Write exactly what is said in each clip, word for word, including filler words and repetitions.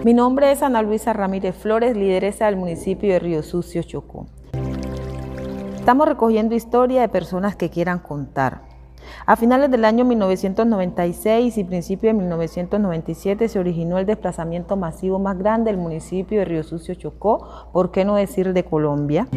Mi nombre es Ana Luisa Ramírez Flores, lideresa del municipio de Río Sucio, Chocó. Estamos recogiendo historia de personas que quieran contar. A finales del año mil novecientos noventa y seis y principios de mil novecientos noventa y siete se originó el desplazamiento masivo más grande del municipio de Río Sucio, Chocó, por qué no decir de Colombia.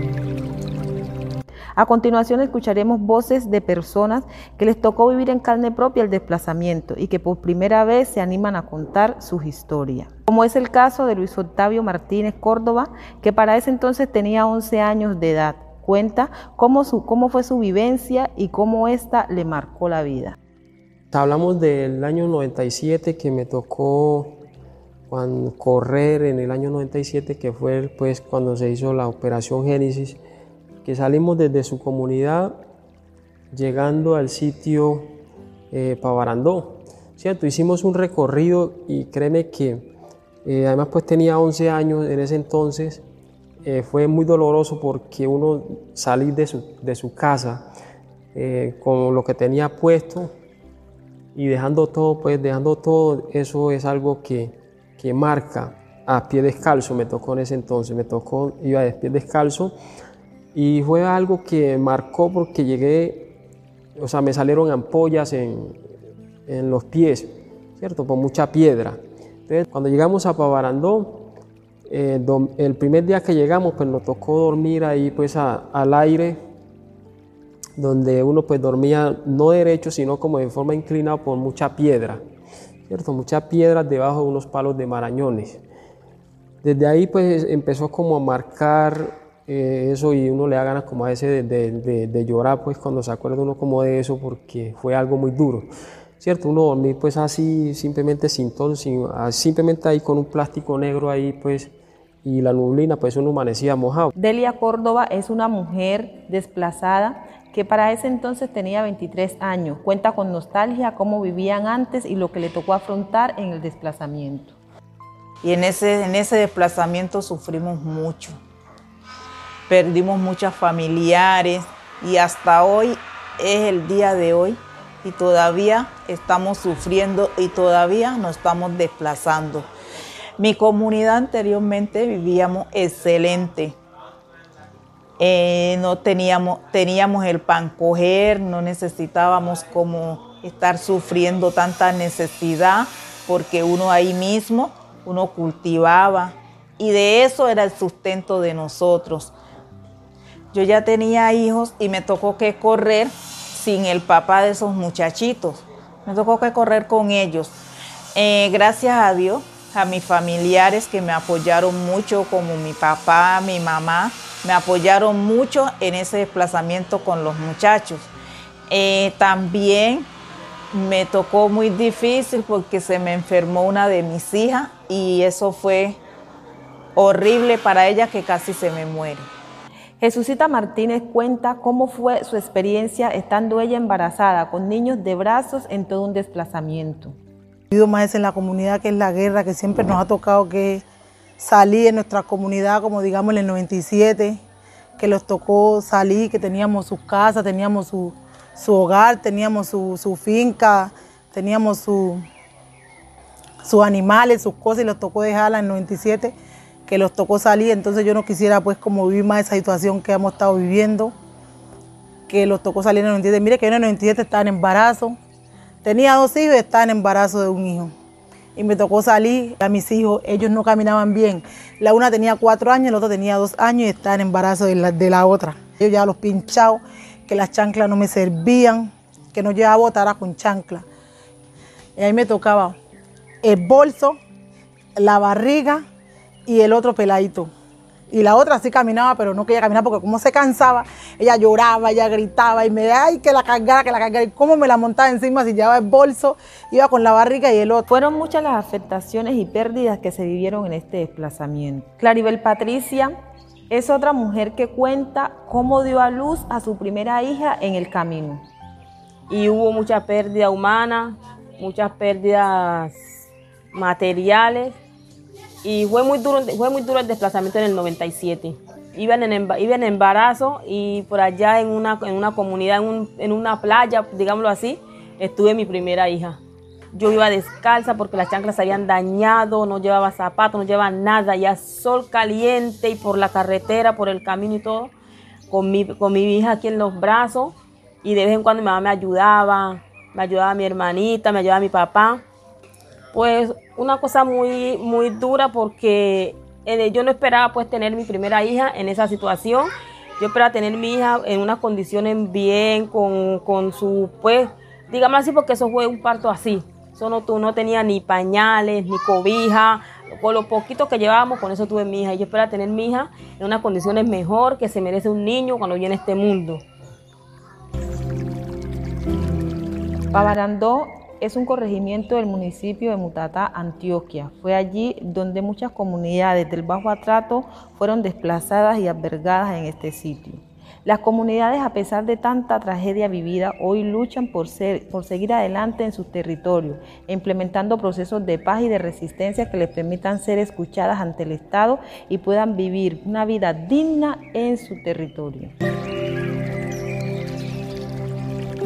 A continuación escucharemos voces de personas que les tocó vivir en carne propia el desplazamiento y que por primera vez se animan a contar sus historias. Como es el caso de Luis Octavio Martínez Córdoba, que para ese entonces tenía once años de edad. Cuenta cómo, su, cómo fue su vivencia y cómo ésta le marcó la vida. Hablamos del año noventa y siete, que me tocó cuando, correr en el año noventa y siete, que fue pues, cuando se hizo la Operación Génesis, que salimos desde su comunidad llegando al sitio eh, Pavarandó, ¿cierto? Hicimos un recorrido y créeme que eh, además pues tenía once años en ese entonces. Eh, fue muy doloroso porque uno salir de su, de su casa eh, con lo que tenía puesto y dejando todo, pues dejando todo, eso es algo que, que marca a pie descalzo. Me tocó en ese entonces, me tocó, iba de pie descalzo y fue algo que marcó porque llegué, o sea, me salieron ampollas en, en los pies, ¿cierto? Por mucha piedra. Entonces, cuando llegamos a Pavarandó, Eh, el primer día que llegamos, pues nos tocó dormir ahí pues a, al aire, donde uno pues dormía no derecho, sino como de forma inclinada por mucha piedra, ¿cierto? Muchas piedras debajo de unos palos de marañones. Desde ahí pues empezó como a marcar eh, eso y uno le da ganas como a ese de, de, de, de llorar pues cuando se acuerda uno como de eso, porque fue algo muy duro, ¿cierto? Uno dormir pues así simplemente sin todo, sin, simplemente ahí con un plástico negro ahí pues, y la nublina, pues uno amanecía mojado. Delia Córdoba es una mujer desplazada que para ese entonces tenía veintitrés años. Cuenta con nostalgia cómo vivían antes y lo que le tocó afrontar en el desplazamiento. Y en ese, en ese desplazamiento sufrimos mucho. Perdimos muchos familiares y hasta hoy es el día de hoy y todavía estamos sufriendo y todavía nos estamos desplazando. Mi comunidad anteriormente vivíamos excelente. Eh, no teníamos, teníamos el pan coger, no necesitábamos como estar sufriendo tanta necesidad porque uno ahí mismo, uno cultivaba y de eso era el sustento de nosotros. Yo ya tenía hijos y me tocó que correr sin el papá de esos muchachitos. Me tocó que correr con ellos. Eh, gracias a Dios, a mis familiares que me apoyaron mucho, como mi papá, mi mamá, me apoyaron mucho en ese desplazamiento con los muchachos. Eh, también me tocó muy difícil porque se me enfermó una de mis hijas y eso fue horrible para ella, que casi se me muere. Jesucita Martínez cuenta cómo fue su experiencia estando ella embarazada con niños de brazos en todo un desplazamiento. He vivido más en la comunidad, que es la guerra, que siempre nos ha tocado que salir en nuestra comunidad, como digamos en el noventa y siete, que nos tocó salir, que teníamos sus casas, teníamos su, su hogar, teníamos su, su finca, teníamos su, sus animales, sus cosas, y los tocó dejarla en el noventa y siete, que los tocó salir. Entonces yo no quisiera pues como vivir más esa situación que hemos estado viviendo, que los tocó salir en el noventa y siete. Mire que yo en el noventa y siete estaba en embarazo, tenía dos hijos y estaba en embarazo de un hijo. Y me tocó salir a mis hijos, ellos no caminaban bien. La una tenía cuatro años, la otra tenía dos años y estaba en embarazo de la, de la otra. Yo ya los pinchados, que las chanclas no me servían, que no llevaba botara con chancla. Y ahí me tocaba el bolso, la barriga y el otro peladito. Y la otra sí caminaba, pero no quería caminar porque como se cansaba, ella lloraba, ella gritaba y me decía, ay, que la cargara, que la cargara. Y cómo me la montaba encima si llevaba el bolso, iba con la barriga y el otro. Fueron muchas las afectaciones y pérdidas que se vivieron en este desplazamiento. Claribel Patricia es otra mujer que cuenta cómo dio a luz a su primera hija en el camino. Y hubo mucha pérdida humana, muchas pérdidas materiales. Y fue muy duro, fue muy duro el desplazamiento en el noventa y siete. Iban en, iba en embarazo y por allá en una, en una comunidad, en, un, en una playa, digámoslo así, estuve mi primera hija. Yo iba descalza porque las chanclas se habían dañado, no llevaba zapatos, no llevaba nada, ya sol caliente y por la carretera, por el camino y todo, con mi, con mi hija aquí en los brazos, y de vez en cuando mi mamá me ayudaba, me ayudaba mi hermanita, me ayudaba mi papá. Pues una cosa muy, muy dura porque eh, yo no esperaba pues tener mi primera hija en esa situación. Yo esperaba tener mi hija en unas condiciones bien, con, con su, pues, digamos así, porque eso fue un parto así. Eso no, tú no tenía ni pañales, ni cobija. Con lo poquito que llevábamos, con eso tuve mi hija. Y yo esperaba tener mi hija en unas condiciones mejor, que se merece un niño cuando viene a este mundo. Pavarandó es un corregimiento del municipio de Mutatá, Antioquia. Fue allí donde muchas comunidades del Bajo Atrato fueron desplazadas y albergadas en este sitio. Las comunidades, a pesar de tanta tragedia vivida, hoy luchan por, ser, por seguir adelante en sus territorios, implementando procesos de paz y de resistencia que les permitan ser escuchadas ante el Estado y puedan vivir una vida digna en su territorio.